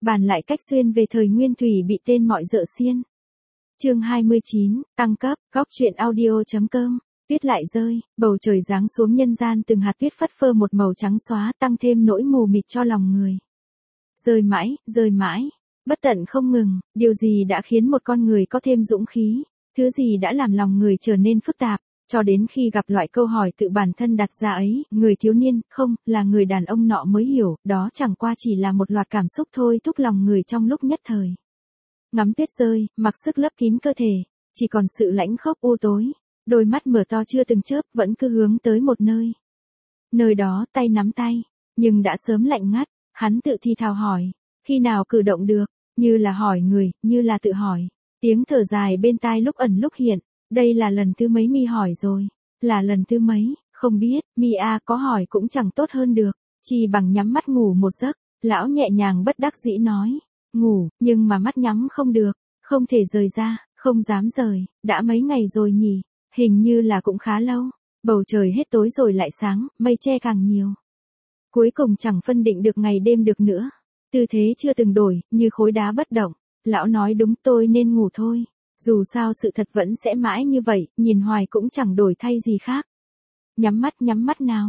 Bàn lại cách xuyên về thời Nguyên Thủy bị tên mọi dợ xiên. Chương 29, tăng cấp, góc truyện audio.com. Tuyết lại rơi, bầu trời giáng xuống nhân gian từng hạt tuyết phất phơ một màu trắng xóa tăng thêm nỗi mù mịt cho lòng người. Rơi mãi, bất tận không ngừng, điều gì đã khiến một con người có thêm dũng khí, thứ gì đã làm lòng người trở nên phức tạp, cho đến khi gặp loại câu hỏi tự bản thân đặt ra ấy, người thiếu niên, không, là người đàn ông nọ mới hiểu, đó chẳng qua chỉ là một loạt cảm xúc thôi thúc lòng người trong lúc nhất thời. Ngắm tuyết rơi, mặc sức lấp kín cơ thể, chỉ còn sự lãnh khốc u tối, đôi mắt mở to chưa từng chớp vẫn cứ hướng tới một nơi. Nơi đó tay nắm tay, nhưng đã sớm lạnh ngắt, hắn tự thì thào hỏi, khi nào cử động được, như là hỏi người, như là tự hỏi, tiếng thở dài bên tai lúc ẩn lúc hiện, đây là lần thứ mấy mi hỏi rồi, là lần thứ mấy, không biết, mi có hỏi cũng chẳng tốt hơn được, chỉ bằng nhắm mắt ngủ một giấc, lão nhẹ nhàng bất đắc dĩ nói, ngủ, nhưng mà mắt nhắm không được, không thể rời ra, không dám rời, đã mấy ngày rồi nhỉ, hình như là cũng khá lâu, bầu trời hết tối rồi lại sáng, mây che càng nhiều. Cuối cùng chẳng phân định được ngày đêm được nữa, tư thế chưa từng đổi, như khối đá bất động, lão nói đúng tôi nên ngủ thôi, dù sao sự thật vẫn sẽ mãi như vậy, nhìn hoài cũng chẳng đổi thay gì khác. Nhắm mắt nào,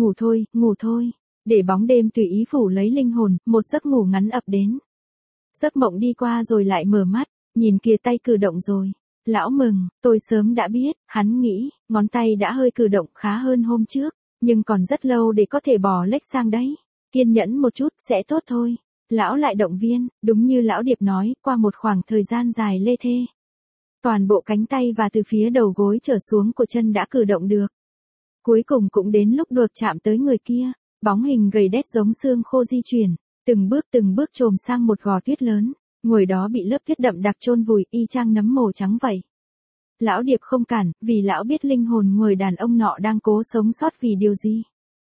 ngủ thôi, để bóng đêm tùy ý phủ lấy linh hồn, một giấc ngủ ngắn ập đến. Giấc mộng đi qua rồi lại mở mắt, nhìn kìa tay cử động rồi. Lão mừng, tôi sớm đã biết, hắn nghĩ, ngón tay đã hơi cử động khá hơn hôm trước, nhưng còn rất lâu để có thể bò lếch sang đấy. Kiên nhẫn một chút, sẽ tốt thôi. Lão lại động viên, đúng như lão điệp nói, qua một khoảng thời gian dài lê thê. Toàn bộ cánh tay và từ phía đầu gối trở xuống của chân đã cử động được. Cuối cùng cũng đến lúc được chạm tới người kia, bóng hình gầy đét giống xương khô di chuyển, từng bước chồm sang một gò tuyết lớn. Ngồi đó bị lớp tuyết đậm đặc chôn vùi, y chang nấm mồ trắng vậy. Lão điệp không cản, vì lão biết linh hồn người đàn ông nọ đang cố sống sót vì điều gì.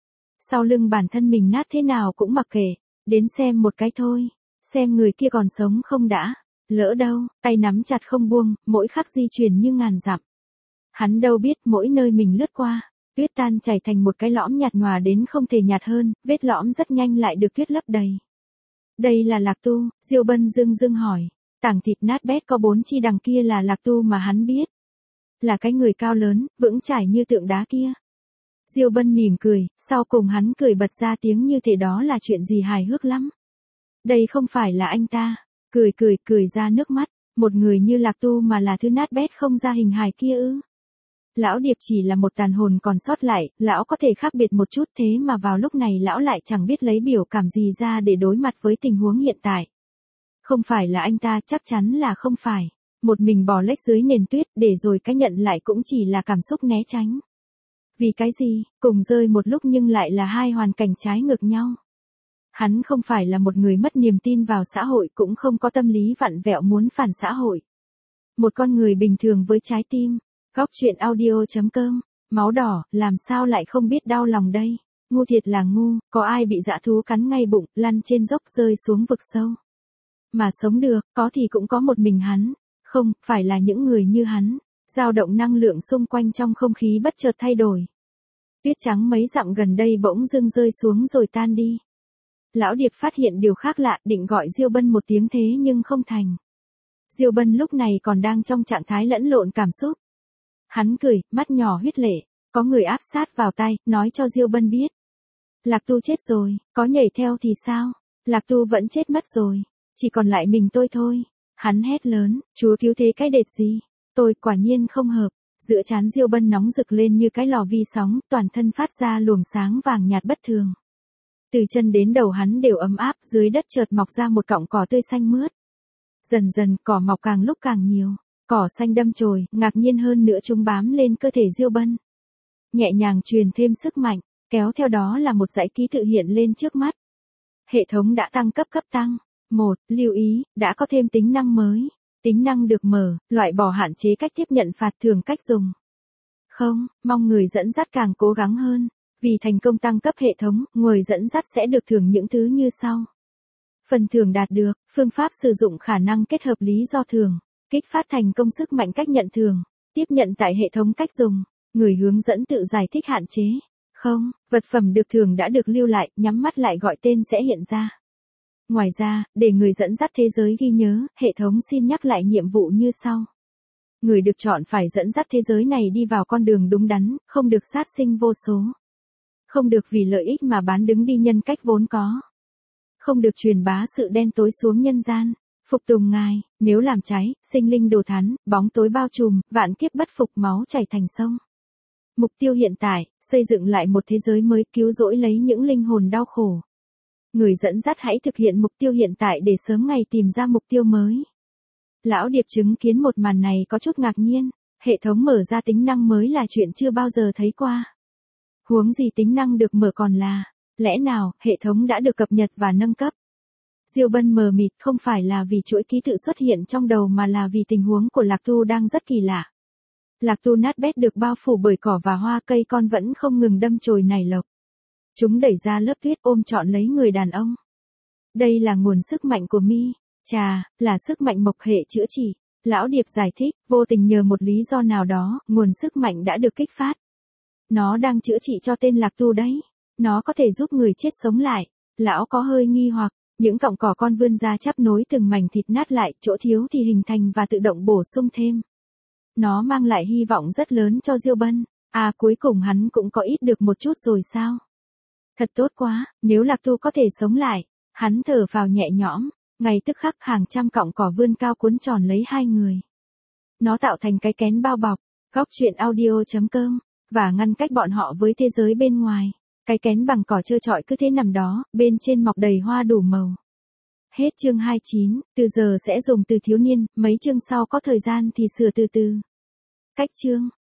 Sau lưng bản thân mình nát thế nào cũng mặc kệ, đến xem một cái thôi, xem người kia còn sống không đã, lỡ đâu, tay nắm chặt không buông, mỗi khắc di chuyển như ngàn dặm. Hắn đâu biết mỗi nơi mình lướt qua, tuyết tan chảy thành một cái lõm nhạt nhòa đến không thể nhạt hơn, vết lõm rất nhanh lại được tuyết lấp đầy. Đây là Lạc Tu, Diêu Bân dưng hỏi, tảng thịt nát bét có 4 chi đằng kia là Lạc Tu mà hắn biết. Là cái người cao lớn, vững chãi như tượng đá kia. Diêu Bân mỉm cười, sau cùng hắn cười bật ra tiếng như thể đó là chuyện gì hài hước lắm. Đây không phải là anh ta, cười ra nước mắt, một người như Lạc Tu mà là thứ nát bét không ra hình hài kia ư. Lão điệp chỉ là một tàn hồn còn sót lại, lão có thể khác biệt một chút thế mà vào lúc này lão lại chẳng biết lấy biểu cảm gì ra để đối mặt với tình huống hiện tại. Không phải là anh ta, chắc chắn là không phải. Một mình bò lếch dưới nền tuyết để rồi cái nhận lại cũng chỉ là cảm xúc né tránh. Vì cái gì, cùng rơi một lúc nhưng lại là hai hoàn cảnh trái ngược nhau. Hắn không phải là một người mất niềm tin vào xã hội cũng không có tâm lý vặn vẹo muốn phản xã hội. Một con người bình thường với trái tim. Góc truyện audio.com, máu đỏ, làm sao lại không biết đau lòng đây, ngu thiệt là ngu, có ai bị dã thú cắn ngay bụng, lăn trên dốc rơi xuống vực sâu. Mà sống được, có thì cũng có một mình hắn, không, phải là những người như hắn, dao động năng lượng xung quanh trong không khí bất chợt thay đổi. Tuyết trắng mấy dặm gần đây bỗng dưng rơi xuống rồi tan đi. Lão điệp phát hiện điều khác lạ, định gọi Diêu Bân một tiếng thế nhưng không thành. Diêu Bân lúc này còn đang trong trạng thái lẫn lộn cảm xúc. Hắn cười, mắt nhỏ huyết lệ, có người áp sát vào tai, nói cho Diêu Bân biết. Lạc Tu chết rồi, có nhảy theo thì sao? Lạc Tu vẫn chết mất rồi, chỉ còn lại mình tôi thôi. Hắn hét lớn, Chúa cứu thế cái đệt gì? Tôi quả nhiên không hợp. Giữa trán Diêu Bân nóng rực lên như cái lò vi sóng, toàn thân phát ra luồng sáng vàng nhạt bất thường. Từ chân đến đầu hắn đều ấm áp, dưới đất chợt mọc ra một cọng cỏ tươi xanh mướt. Dần dần cỏ mọc càng lúc càng nhiều. Cỏ xanh đâm chồi, ngạc nhiên hơn nữa chúng bám lên cơ thể Diêu Bân. Nhẹ nhàng truyền thêm sức mạnh, kéo theo đó là một dãy ký tự hiện lên trước mắt. Hệ thống đã tăng cấp tăng. 1. Lưu ý, đã có thêm tính năng mới. Tính năng được mở, loại bỏ hạn chế cách tiếp nhận phạt thưởng cách dùng. Không, mong người dẫn dắt càng cố gắng hơn. Vì thành công tăng cấp hệ thống, người dẫn dắt sẽ được thưởng những thứ như sau. Phần thưởng đạt được, phương pháp sử dụng khả năng kết hợp lý do thưởng. Kích phát thành công sức mạnh cách nhận thưởng, tiếp nhận tại hệ thống cách dùng, người hướng dẫn tự giải thích hạn chế. Không, vật phẩm được thưởng đã được lưu lại, nhắm mắt lại gọi tên sẽ hiện ra. Ngoài ra, để người dẫn dắt thế giới ghi nhớ, hệ thống xin nhắc lại nhiệm vụ như sau. Người được chọn phải dẫn dắt thế giới này đi vào con đường đúng đắn, không được sát sinh vô số. Không được vì lợi ích mà bán đứng đi nhân cách vốn có. Không được truyền bá sự đen tối xuống nhân gian. Phục tùng ngài, nếu làm cháy, sinh linh đồ thán, bóng tối bao trùm, vạn kiếp bất phục, máu chảy thành sông. Mục tiêu hiện tại, xây dựng lại một thế giới mới, cứu rỗi lấy những linh hồn đau khổ. Người dẫn dắt hãy thực hiện mục tiêu hiện tại để sớm ngày tìm ra mục tiêu mới. Lão Điệp chứng kiến một màn này có chút ngạc nhiên, hệ thống mở ra tính năng mới là chuyện chưa bao giờ thấy qua. Huống gì tính năng được mở còn là, lẽ nào, hệ thống đã được cập nhật và nâng cấp? Diêu Bân mờ mịt, không phải là vì chuỗi ký tự xuất hiện trong đầu mà là vì tình huống của Lạc Tu đang rất kỳ lạ. Lạc Tu nát bét được bao phủ bởi cỏ và hoa cây con vẫn không ngừng đâm chồi nảy lộc. Chúng đẩy ra lớp tuyết ôm trọn lấy người đàn ông. Đây là nguồn sức mạnh của mi. Chà, là sức mạnh mộc hệ chữa trị. Lão Điệp giải thích, vô tình nhờ một lý do nào đó, nguồn sức mạnh đã được kích phát. Nó đang chữa trị cho tên Lạc Tu đấy. Nó có thể giúp người chết sống lại. Lão có hơi nghi hoặc, những cọng cỏ con vươn ra chắp nối từng mảnh thịt nát lại, chỗ thiếu thì hình thành và tự động bổ sung thêm. Nó mang lại hy vọng rất lớn cho Diêu Bân. À, cuối cùng hắn cũng có ít được một chút rồi sao? Thật tốt quá, nếu Lạc Tu có thể sống lại. Hắn thở phào nhẹ nhõm, ngay tức khắc hàng trăm cọng cỏ vươn cao cuốn tròn lấy hai người. Nó tạo thành cái kén bao bọc, góc truyện audio.com, và ngăn cách bọn họ với thế giới bên ngoài. Cái kén bằng cỏ trơ trọi cứ thế nằm đó, bên trên mọc đầy hoa đủ màu. Hết chương 29, từ giờ sẽ dùng từ thiếu niên, mấy chương sau có thời gian thì sửa từ từ. Cách chương.